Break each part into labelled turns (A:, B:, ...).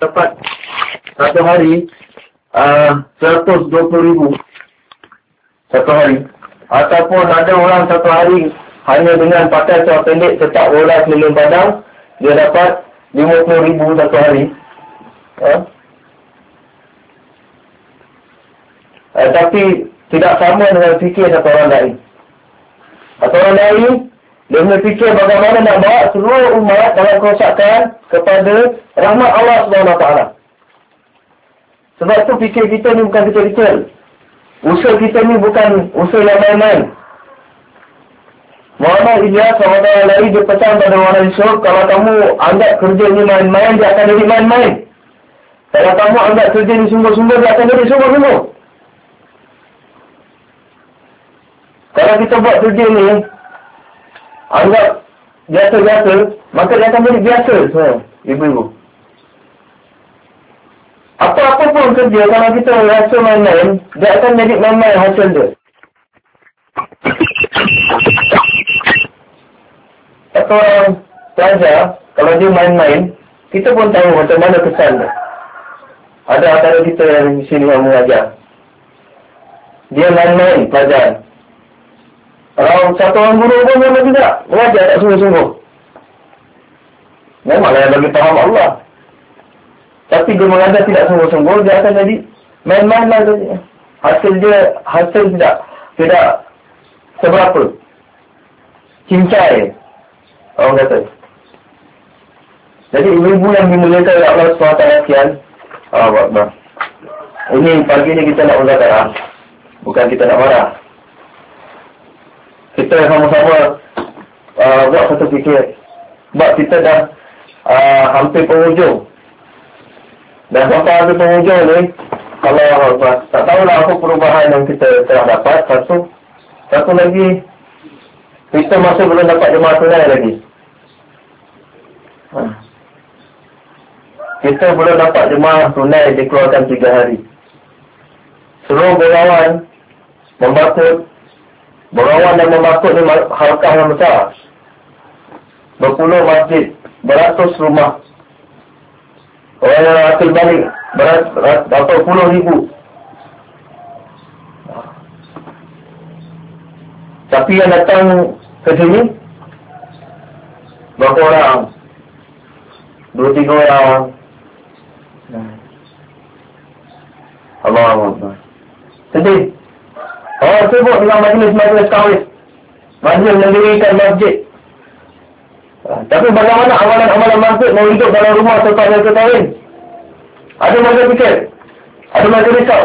A: dapat satu hari 120,000 satu hari. Ataupun ada orang satu hari hanya dengan pakai seluar pendek setak bola keliling padang, dia dapat 50,000 satu hari. Tapi tidak sama dengan fikir satu orang lain. Satu orang lain, dia berfikir bagaimana nak bawa seluruh umat dalam kerosakan kepada rahmat Allah SWT. Sebab tu fikir kita ni bukan kecil-kecil. Usaha kita ni bukan usaha yang main-main. Muhammad Ilyas SAW lagi dia pesan pada orang Yusuf, kalau kamu anggap kerja ni main-main, dia akan jadi main-main. Kalau kamu anggap kerja ni sungguh-sungguh, dia akan jadi sungguh-sungguh. Kalau kita buat kerja ni anggap biasa-biasa, maka dia akan jadi biasa. Ibu-ibu, apa-apa pun kerja, kalau kita rasa main-main, dia akan jadi main-main hasil dia. Satu orang pelajar, kalau dia main-main, kita pun tahu macam mana kesan dia. Ada antara kita yang di sini yang mengajar, dia main-main pelajar. Kalau satu orang guru pun memang tidak mengajar tak sungguh-sungguh. Memanglah yang bagi faham Allah. Tapi dia mengajar tidak sungguh-sungguh, dia akan jadi main-main lah. Hasil tidak seberapa. Cincai, orang kata. Jadi ibu-ibu yang dimuliakan oleh Allah SWT sekian. Ini pagi ni kita nak muzakarah, bukan kita nak marah. Kita sama-sama buat satu fikir. Sebab kita dah hampir penghujung. Dan sampai hampir penghujung ni, kalau tak tahulah apa perubahan yang kita telah dapat. Satu lagi, kita masih belum dapat jemaah tunai lagi. Kita belum dapat jemaah tunai dikeluarkan 3 hari. Seluruh berawan dan membakut ni harkah yang besar. Berpuluh masjid, beratus rumah. Orang yang akil balik berapa puluh ribu. Tapi yang datang ke sini berapa orang? 2-3 orang. Allah. Sedih. Orang sibuk dengan majlis kawin. Majlis mendirikan masjid. Tapi bagaimana amalan-amalan masjid mau hidup dalam rumah serta mereka kahwin? Ada mereka fikir? Ada mereka risau?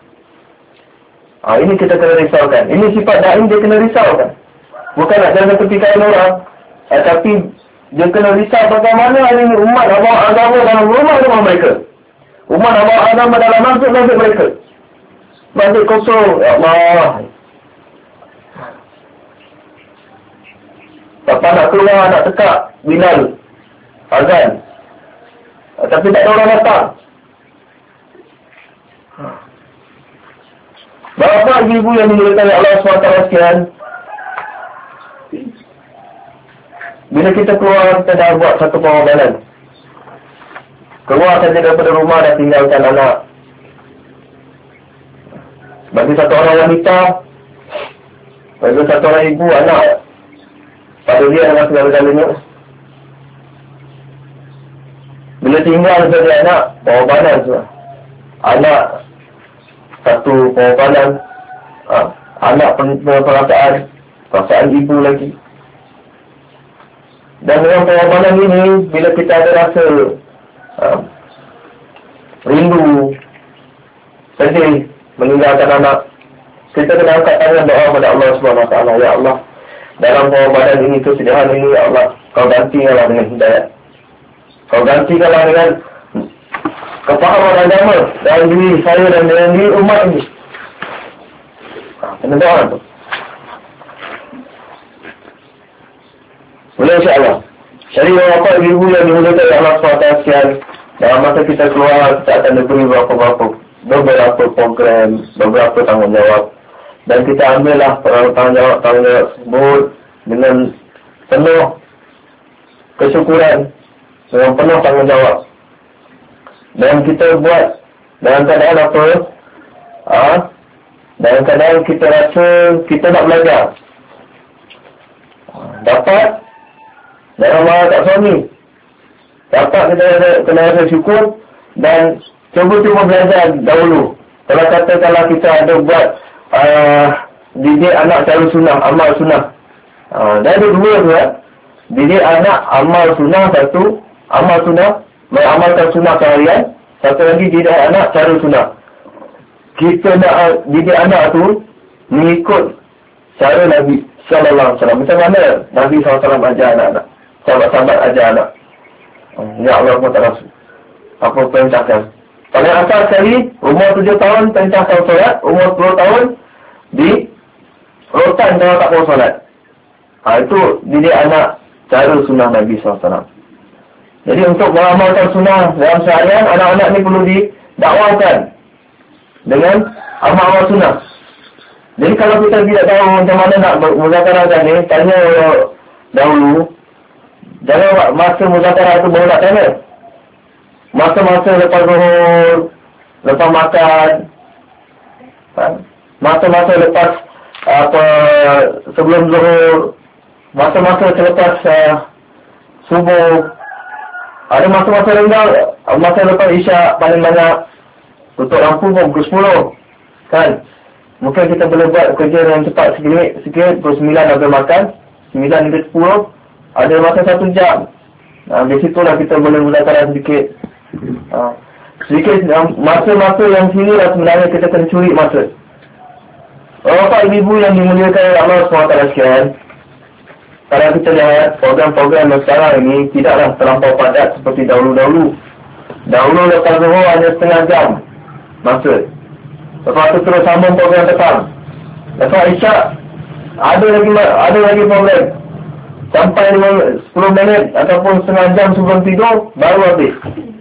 A: Ini kita kena risaukan. Ini sifat daim, dia kena risaukan. Bukan nak jaga tepikan orang. Tapi dia kena risau bagaimana hari ini umat nak bawa agama dalam rumah-rumah mereka. Umat nak bawa agama dalam masjid-masjid mereka. Masjid kosong, ya Allah. Lepas nak keluar, nak tekak Bilal azan, tapi tak ada orang datang. Bapak ibu yang dimuliakan oleh Allah SWT sekian, bila kita keluar, kita dah buat satu pengorbanan. Keluar saja daripada rumah dan tinggalkan anak. Bagi satu orang wanita, bagi satu orang ibu, anak, pada dia dengan segala-galanya. Bila tinggal saja anak, pengorbanan semua. Anak, satu pengorbanan. Anak perasaan ibu lagi. Dan dengan pengorbanan ini, bila kita ada rasa rindu, sedih, meninggalkan anak, kita kena angkat tangan doa kepada Allah SWT. Ya Allah, dalam pengorbanan ini, kesedihan ini, ya Allah, kau gantikanlah dengan hidayah. Kau gantikanlah dengan kefahaman agama dalam diri saya dan dalam diri umat ini. Kena doa tu. Boleh insyaAllah. Jadi bapak ibu yang dimuliakan oleh Allah SWT sekian, dalam masa kita keluar, kita akan diberi beberapa program, beberapa tanggungjawab. Dan kita ambillah tanggungjawab tersebut dengan penuh kesyukuran, dengan penuh tanggungjawab. Dan kita buat dalam keadaan apa? Dalam keadaan kita rasa kita nak belajar. Dapat jangan marah tak suami. Dapat kita kena rasa syukur dan cuba belajar dahulu. Kalau katakanlah kita ada buat didik anak cara sunnah, amal sunnah. Dah ada dua tu ya. Didik anak amal sunnah, satu amal sunnah, mengamalkan sunnah seharian. Satu lagi didik anak cara sunnah. Kita nak didik anak tu mengikut cara Nabi sallallahu alaihi wasallam. Macam mana Nabi sallallahu alaihi wasallam ajar anak-anak? Sahabat-sahabat ajar anak. Ya Allah SWT apa perintahkan. Paling asal sekali umur 7 tahun perintahkan solat, umur 10 tahun di rotan kalau tak mau solat. Itu didik anak cara sunnah Nabi SAW. Jadi untuk mengamalkan sunnah dalam seharian, anak-anak ni perlu didakwakan dengan amal-amal sunnah. Jadi kalau kita tidak tahu macam mana nak muzakarahkan ni, tanya dahulu. Jangan masa muzakarah tu baru nak tanya. Masa-masa lepas zuhur, lepas makan, masa-masa lepas sebelum zuhur, masa-masa selepas subuh, ada masa-masa renggang, masa lepas isyak paling banyak, tutup lampu pun pukul 10 kan. Mungkin kita boleh buat kerja yang cepat sikit, pukul 9 dah boleh makan, 9 hingga 10, ada masa 1 jam. Di situlah kita boleh mulakan sedikit. Sedikit masa-masa yang sini lah sebenarnya kita kena curi masa. Bapak ibu yang dimuliakan Allah SWT sekalian, kalau kita lihat program-program yang sekarang ini tidaklah terlampau padat seperti dahulu-dahulu. Dahulu lepas zuhur hanya setengah jam masa. Lepas tu terus sambung program petang. Lepas isyak ada lagi program. Sampai 10 minit ataupun setengah jam sebelum tidur baru habis.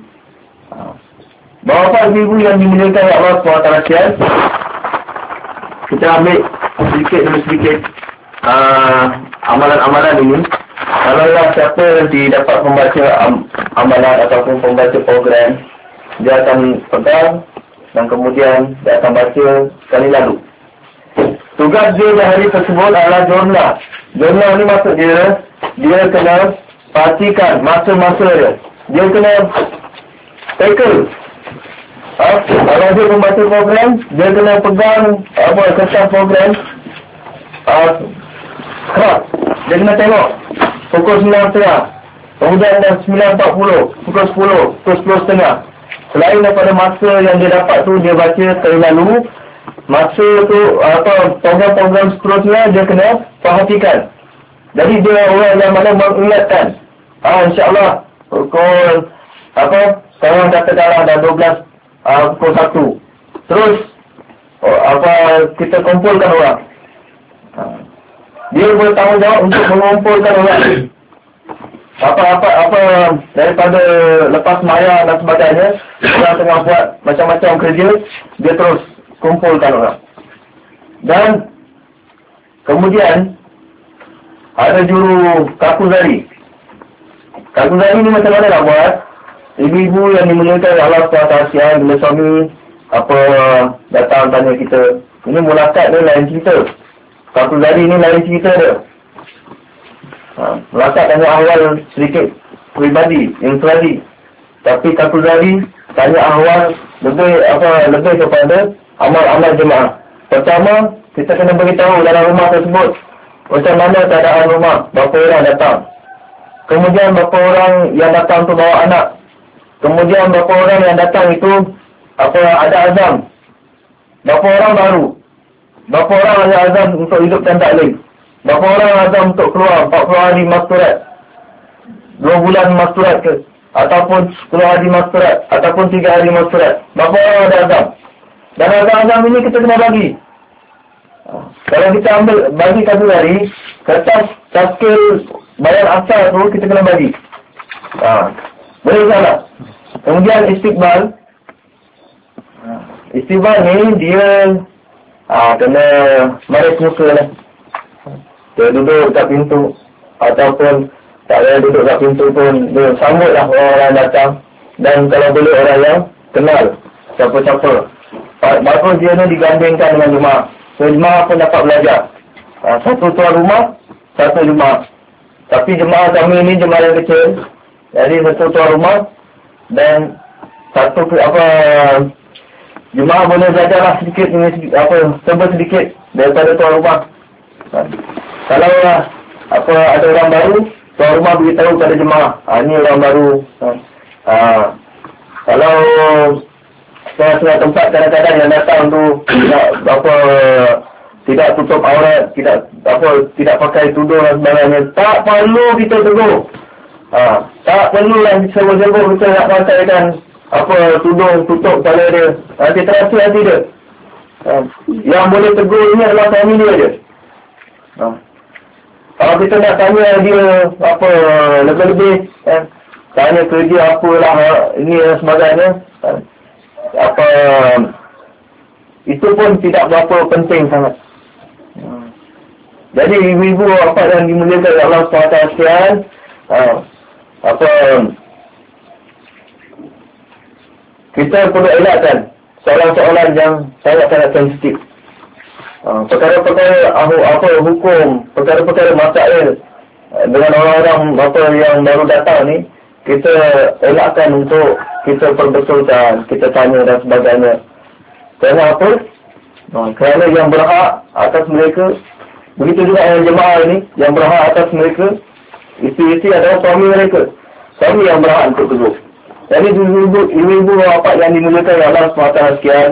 A: Bapak ibu yang dimuliakan Allah SWT sekalian, kita ambil sedikit demi sedikit amalan-amalan ini. Kalau siapa nanti dapat membaca amalan ataupun membaca program, dia akan pegang dan kemudian dia akan baca sekali lalu. Tugas dia di hari tersebut adalah jurnal. Jurnal ni maksud dia kena perhatikan masa-masa dia. Dia kena tackle. Kalau dia membaca program, dia kena pegang kesan program. Dia kena tengok pukul 9.30, kemudian 9.40, pukul 10, pukul 10.30. Selain daripada masa yang dia dapat tu, dia baca terlalu. Masa tu program-program seterusnya dia kena perhatikan. Jadi dia orang yang mana mengingatkan. InsyaAllah pukul sekarang katakanlah dah 12 pukul 1. Terus kita kumpulkan orang. Dia bertanggungjawab untuk mengumpulkan orang. Apa daripada lepas maya dan sebagainya, orang tengah buat macam-macam kerja, dia terus kumpulkan orang. Dan kemudian ada juru kakuzari. Kakuzari ni macam mana nak buat? Ibu-ibu yang dimuliakan Allah SWT, bila suami datang tanya kita, ini mulakat ni lain cerita. Kakuzari ni lain cerita dia. Mulakat tanya ahwal sedikit pribadi, infradi. Tapi kakuzari tanya ahwal lebih kepada amal-amal jemaah. Pertama, kita kena beritahu dalam rumah tersebut macam mana keadaan rumah, berapa orang datang. Kemudian berapa orang yang datang tu bawa anak. Kemudian berapa orang yang datang itu ada azam. Berapa orang baru. Berapa orang ada azam untuk hidupkan taklim. Berapa orang azam untuk keluar 40 hari masturat, 2 bulan masturat ke, ataupun 10 hari masturat, ataupun 3 hari masturat. Berapa orang ada azam. Dan azam ini kita kena bagi. Kalau kita bagi satu hari, kertas taskil bayar asal tu kita kena bagi. Boleh salah. Kemudian istiqbal. Istiqbal ni dia kena maris muka lah. Dia duduk kat pintu, ataupun tak boleh duduk kat pintu pun, dia sambut lah orang-orang datang. Dan kalau boleh orang yang kenal siapa-siapa. Bagus dia ni digandingkan dengan jemaah. So jemaah pun dapat belajar. Satu tuan rumah, satu jemaah. Tapi jemaah kami ni jemaah yang kecil. Jadi satu tuan rumah dan satu jemaah boleh belajarlah sedikit serba sedikit daripada tuan rumah. Kalau ada orang baru, tuan rumah beritahu pada jemaah, ni orang baru. Kalau setengah tempat kadang-kadang yang datang tu tidak tutup aurat, tidak pakai tudung dan sebagainya, tak perlu kita tegur. Tak perlu yang sebut-sebut kita nak pakaikan tudung tutup kepala dia. Kita rasa hati dia. Yang boleh tegur ini adalah suami dia je. Kalau kita nak tanya dia lebih-lebih, tanya kerja apalah ini dan sebagainya, itu pun tidak berapa penting sangat. Jadi ibu-ibu yang dimuliakan oleh Allah SWT sekalian, kita perlu elakkan soalan-soalan yang sangat-sangat sensitif. Perkara-perkara hukum, perkara-perkara masalah dengan orang-orang yang baru datang ni, kita elakkan untuk kita perbetulkan, kita tanya dan sebagainya. Kerana apa? Kerana yang berhak atas mereka, begitu juga yang jemaah ini, yang berhak atas mereka, isteri-isteri adalah suami mereka. Suami yang berhak untuk tegur. Jadi ibu-ibu bapak yang dimuliakan oleh Allah SWT sekian,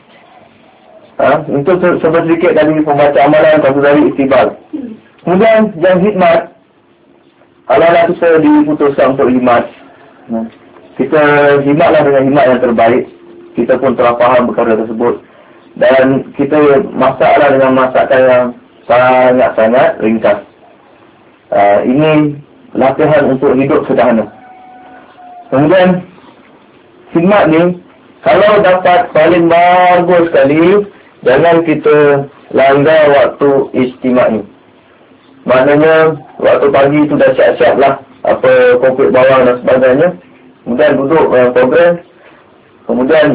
A: untuk sedikit dari pembaca amalan satu dari istighfar. Kemudian yang khidmat, ala-ala kita diputuskan untuk khidmat. Kita khidmatlah dengan khidmat yang terbaik. Kita pun telah faham perkara tersebut. Dan kita masaklah dengan masakan yang sangat-sangat ringkas. Ini latihan untuk hidup sederhana. Kemudian khidmat ni, kalau dapat paling bagus sekali, jangan kita langgar waktu istimak ni. Maknanya waktu pagi tu dah siap-siap lah komplit bawang dan sebagainya. Kemudian duduk program. Kemudian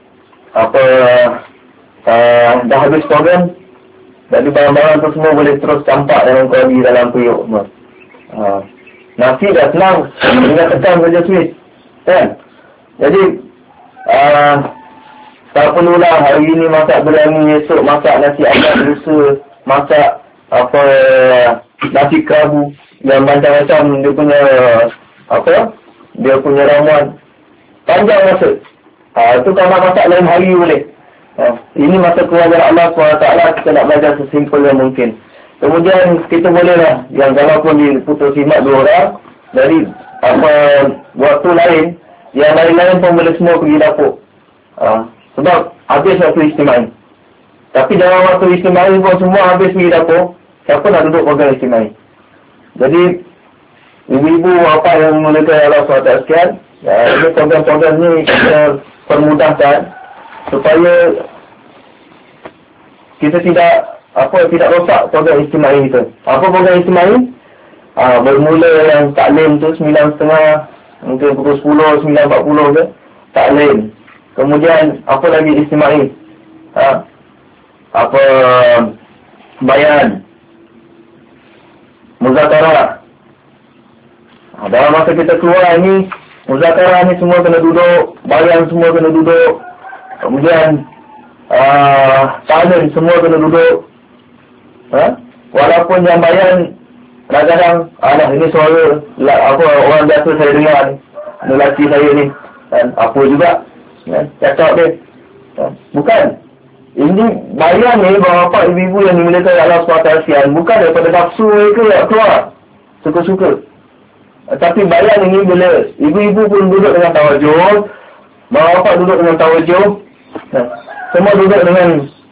A: dah habis program, jadi barang-barang tu semua boleh terus campak dalam kodi dalam periuk semua. Nasi dah senang, tinggal tekan saja switch, kan? Jadi tak perlulah hari ini masak biryani, esok masak nasi ayam, lusa masak nasi kerabu yang macam-macam dia punya ramuan. Panjang masa. Itu kalau masak lain hari boleh. Ini masa kewajaran Allah SWT, kita nak belajar sesimpel yang mungkin. Kemudian kita bolehlah, yang kalaupun diputus khidmat 2 orang, dari waktu lain, yang lain-lain pun boleh semua pergi dapur. Sebab habis waktu istimai. Tapi dalam waktu istimai pun semua habis pergi dapur, siapa nak duduk program istimai? Jadi ibu-ibu apa yang memulakan Allah SWT sekian, ini program-program ni kita permudahkan supaya kita tidak rosak program istimai kita. Apa program istimai? Bermula yang taklim tu 9.30, mungkin pukul 10, 9.40 je, taklim. Kemudian apa lagi istimai? Bayan, muzakarah. Dalam masa kita keluar ni, muzakarah ni semua kena duduk, bayan semua kena duduk. Kemudian talent semua kena duduk. Walaupun yang bayan kadang-kadang ini suara orang biasa saya dengar ni, lelaki saya ni, apa juga cakap dia. Bukan. Ini bayan ni bapak ibu-ibu yang dimuliakan Allah SWT sekalian, bukan daripada nafsu mereka yang keluar suka-suka. Tapi bayan ini bila ibu-ibu pun duduk dengan tawajuh, bapak duduk dengan tawajuh, semua duduk dengan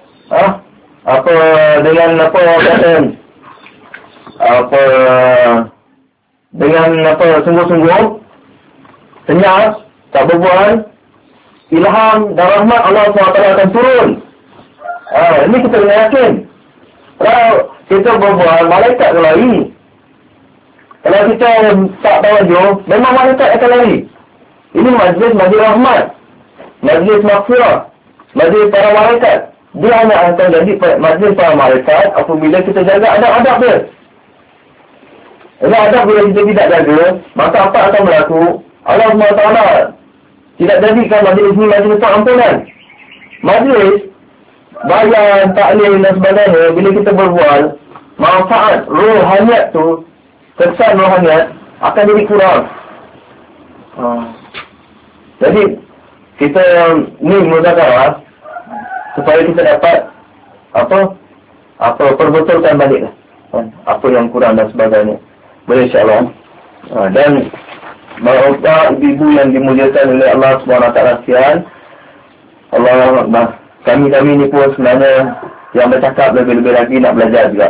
A: sungguh-sungguh, senyap, tak berbual, ilham dan rahmat Allah SWT akan turun. Ini kita kena yakin. Kalau kita berbual, malaikat akan lari. Kalau kita tak tawajuh, memang malaikat akan lari. Ini majlis rahmat, majlis maghfirah, majlis para malaikat. Dia hanya akan jadi majlis para malaikat apabila kita jaga adab-adab dia. Jadi adab bila kita tidak jaga, maka apa akan berlaku? Allah SWT tidak jadikan majlis ini majlis pengampunan. Majlis bayan, taklil dan sebagainya, bila kita berbual, manfaat rohaniat tu, kesan rohaniat akan jadi kurang. Jadi kita ni muzakarah supaya kita dapat apa perbetulkan baliklah apa yang kurang dan sebagainya. Boleh insya-Allah. Dan bapak ibu yang dimuliakan oleh Allah SWT sekalian, Allah Akbar. Kami ni pun sebenarnya yang bercakap lebih-lebih lagi nak belajar juga.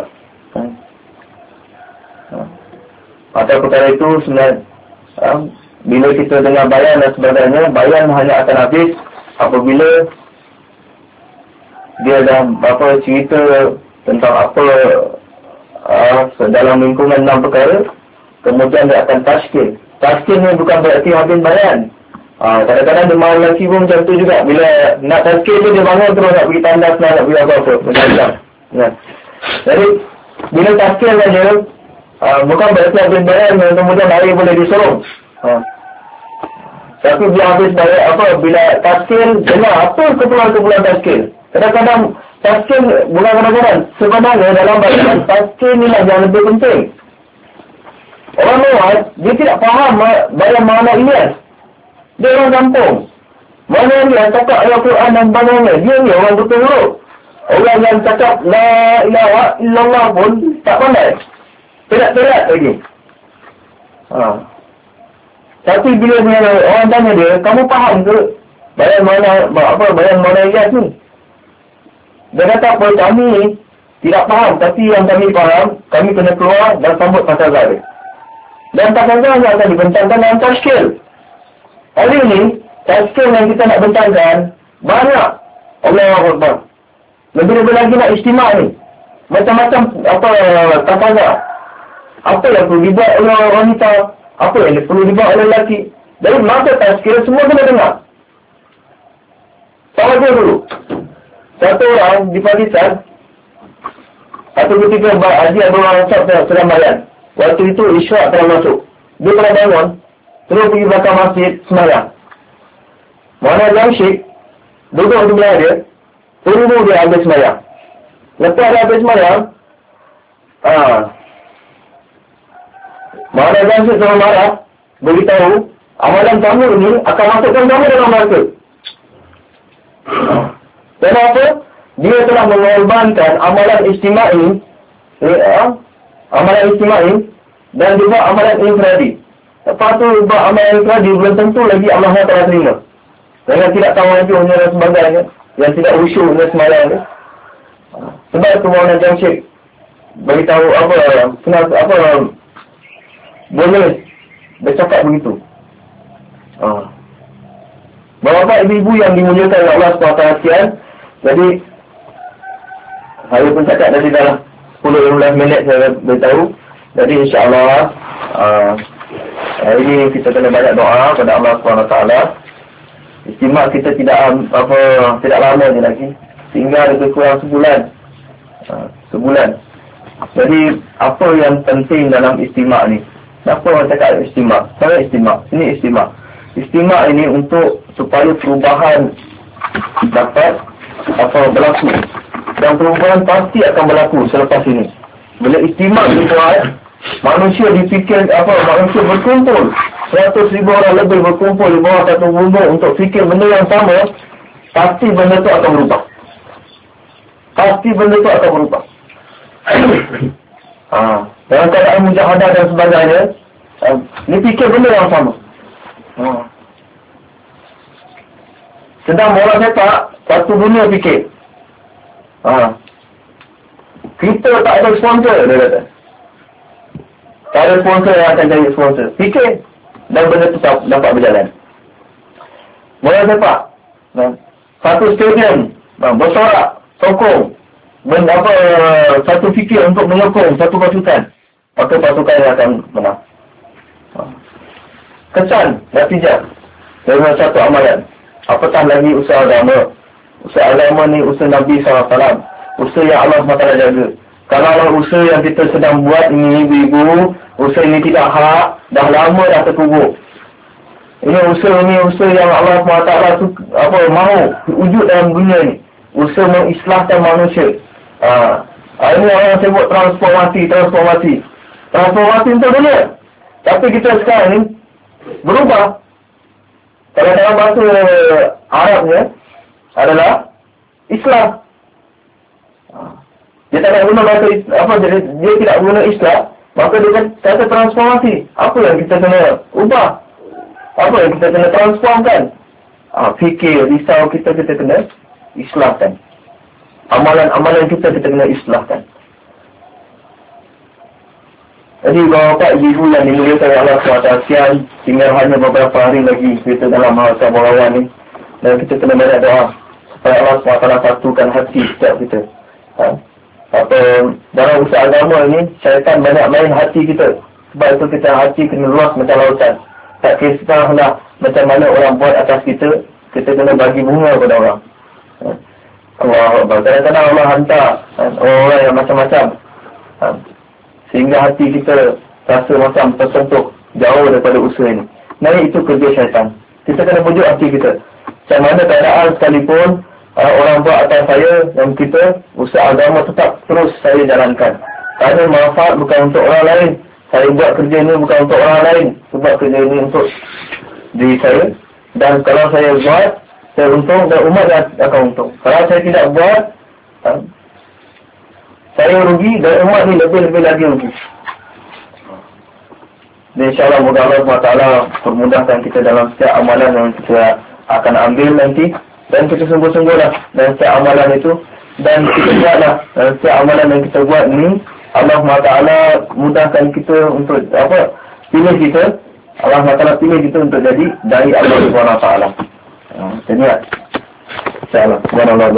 A: Atau perkara itu sebenarnya bila kita dengar bayan dan sebagainya, bayan hanya akan habis apabila dia dah cerita tentang apa dalam lingkungan 6 perkara, kemudian dia akan tashkil. Tashkil ni bukan berarti habis bayan. Kadang-kadang dia malam lelaki pun macam tu juga. Bila nak tashkil tu dia bangun terus nak pergi tandas, nak pergi apa-apa. Macam-macam. Jadi bila tashkil saja, bukan berarti habis bayan dan kemudian hari boleh disorong. Tapi bila habis bayan bila tashkil, dengar apa keperluan-keperluan tashkil. Kadang-kadang tashkil, bukan kadang-kadang, sebenarnya dalam bayan tashkil ni lah yang lebih penting. Orang luar, dia tidak faham bayan makna Ilyas. Dia orang kampung. Mana dia cakap Al-Quran dan sebagainya. Dia ni orang betul huruf. Orang yang cakap La ilaha illallah pun tak pandai. Terat-terat lagi. Tapi bila orang tanya dia, kamu faham ke bayan mana Ilyas ni? Dia kata apa, kami tidak faham. Tapi yang kami faham, kami kena keluar dan sambut pasal zahir. Dan pasal zahir akan dibentangkan dalam tashkil. Hari ini, tashkil yang kita nak bentangkan banyak. Allahu Akbar. Lebih-lebih lagi nak istimak ni. Macam-macam tafazah. Apa yang perlu dibuat oleh wanita, apa yang perlu dibuat oleh lelaki. Jadi masa tashkil semua kena dengar. Sama dia dulu. Satu orang di Pakistan, satu ketika haji ada orang sedang bayan. Waktu itu Isyak telah masuk. Dia telah bangun, terus pergi belakang masjid semayang. Mana Jamshid duduk di belah dia, tunggu dia habis semayang. Lepas dia habis semayang, mana Jamshid telah marah, beritahu, amalan kamu ini akan masukkan kamu dalam neraka. Kenapa? Dia telah mengorbankan amalan istima'i, dan juga amalan infradi. Lepas tu buat amalan infradi belum tentu lagi Allah telah terima. Dengan tidak tahu wajahnya dan sebagainya, yang tidak usyuknya semayang ni. Sebab tu Maulana Jamshid beritahu boleh bercakap begitu. Bapak ibu-ibu yang dimuliakan oleh Allah SWT, jadi saya pun cakap tadi dalam 10-15 minit saya beritahu. Jadi insya-Allah hari ini kita kena banyak doa kepada Allah SWT. Istimak kita tidak lama je lagi, tinggal lebih kurang sebulan. Jadi apa yang penting dalam istimak ni? Kenapa orang cakap istimak? Saya istimak, ini istimak. Istimak ini untuk supaya perubahan dapat berlaku. Dan perubahan pasti akan berlaku selepas ini. Bila istimak dibuat, manusia dipikir manusia berkumpul. 100,000 orang lebih berkumpul di bawah satu bumbung untuk fikir benda yang sama, pasti benda itu akan berubah. Dalam keadaan mujahadah dan sebagainya, ni fikir benda yang sama. Sedang bola sepak, satu dunia fikir. Kita tak ada sponsor, dia kata. Tak ada sponsor yang akan jadi sponsor. Fikir, dan benda tu dapat berjalan. Bola sepak, satu stadium, bersorak, sokong, satu fikir untuk menyokong satu pasukan, maka pasukan yang akan menang. Kesan, natijah. Dengan satu amalan. Apatah lagi usaha agama. Usaha agama ni usaha Nabi SAW. Usaha yang Allah SWT jaga. Kalau usaha yang kita sedang buat ni, ibu-ibu, usaha ini tidak hak, dah lama dah terkubur. Ini usaha yang Allah SWT mahu wujud dalam dunia ni. Usaha mengislahkan manusia. Ini orang sebut transformasi. Transformasi untuk dunia. Tapi kita sekarang ni berubah. Kalau dalam bahasa Arabnya adalah Islam. Dia tak nak guna bahasa dia tidak guna Islam, maka dia kata transformasi. Apa yang kita kena ubah? Apa yang kita kena transformkan? Fikir, risau kita kena islahkan. Amalan kita kena islahkan. Jadi bapak ibu yang dimuliakan Allah SWT, sekian, tinggal hanya beberapa hari lagi kita dalam masa Ramadhan ni, dan kita kena banyak doa supaya Allah SWT satukan hati setiap kita. Dalam usaha agama ni, syaitan banyak main hati kita. Sebab itu kita hati kena luas macam lautan. Tak kisahlah macam mana orang buat atas kita, kita kena bagi bunga kepada orang. Allah Akbar. Kadang-kadang Allah hantar orang yang macam-macam, sehingga hati kita rasa macam tersentuh jauh daripada usaha ini. Nah, itu kerja syaitan. Kita kena bujuk hati kita. Macam mana keadaan sekalipun orang buat atas saya, dan kita usaha agama tetap terus saya jalankan. Kerana manfaat bukan untuk orang lain. Saya buat kerja ini bukan untuk orang lain, sebab kerja ini untuk diri saya. Dan kalau saya buat, saya untung dan umat akan untung. Kalau saya tidak buat, saya rugi dan umat ni lebih-lebih lagi rugi. Dan insyaAllah moga Allah SWT permudahkan kita dalam setiap amalan yang kita akan ambil nanti. Dan kita sungguh-sungguhlah dalam setiap amalan itu. Dan kita buatlah dalam setiap amalan yang kita buat ni, Allah SWT mudahkan kita untuk pilih kita. Allah SWT pilih kita untuk jadi dari Allah SWT. Jadi insyaAllah.